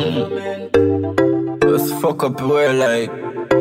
Just fuck up where like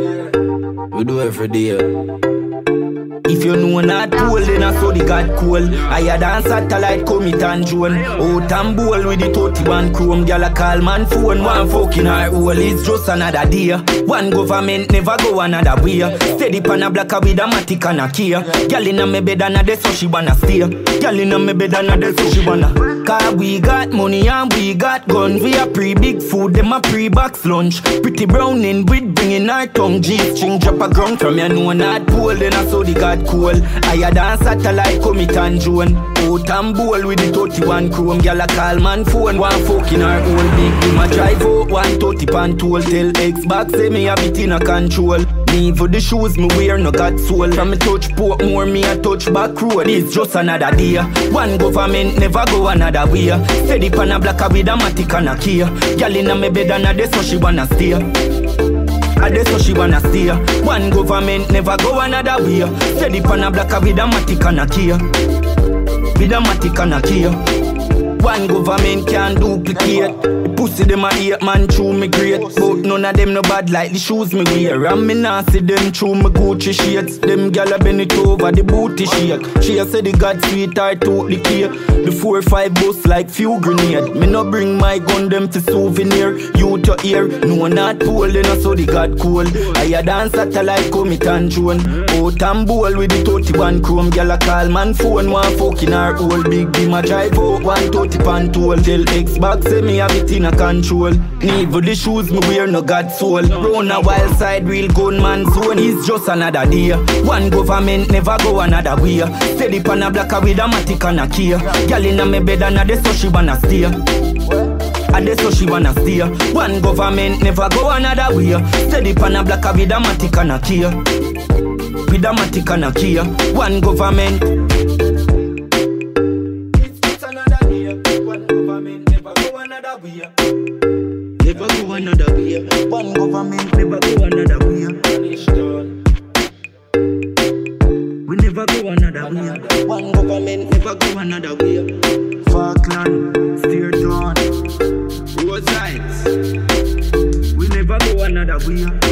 we do every day. If you know not cool, then I saw the God cool. I had dance satellite, commit and drone. Out and bowl with the 31 chrome. Girl a call man phone, one fucking her hole. It's just another day. One government never go another way. Steady pan a blacker with a matic and a Kia. Girl inna me bed and a de so she wanna stay. Girl inna me bed and a de so she wanna. Cause we got money and we got guns. We a pre-big food, them a pre-box lunch. Pretty brown in with bringing our tongue. G-string drop a ground from you know not cool, then I saw the God cool. I had dance satellite, commit and drone. Out and bowl with the 31 chrome. Girl a call man phone, one fucking her whole big. Him a drive out 130 pan tool. Tell Xbox say me have it in a control. Me for the shoes me wear no got soul. From me touch port more me a touch back road. It's just another day. One government never go another way. Steady pan a blacker with a matic and a Kia. Girl inna me bed and a de so she wanna stay. A de so she wanna stay. One government never go another way. Steady pan a blacker with a matic and a Kia. With a matic and a Kia. One government can't duplicate. The pussy them a hate man true me great. But none of them no bad like the shoes me wear. And me nah see them true me Gucci shades. Them gyal a bend it over the booty shake. She a say the God sweetheart took the cake. The 4-5 bus like few grenade. Me no bring my gun them for souvenir. You to ear, no not pool then I saw the God cool. I a dance satellite commit and drone. Out and bowl with the 31 chrome. Gyal a call man phone, one fucking her old big beam a drive out 130 pan tool. Tell Xbox say me have it in a control. Need for the shoes me wear no God soul. Round a wild side real gunman zone. It's just another day. One government never go another way. Steady pan a blacker with a matic and a Kia. Girl inna me bed and a de so she wanna stay. A de so she wanna stay. One government never go another way. Steady pan a blacker with a matic and a Kia. With a matic and a Kia. One government. Never go another way. One government never go another way. We never go another way. One government never go another way. Falkland, steer down. Road sides. We never go another way.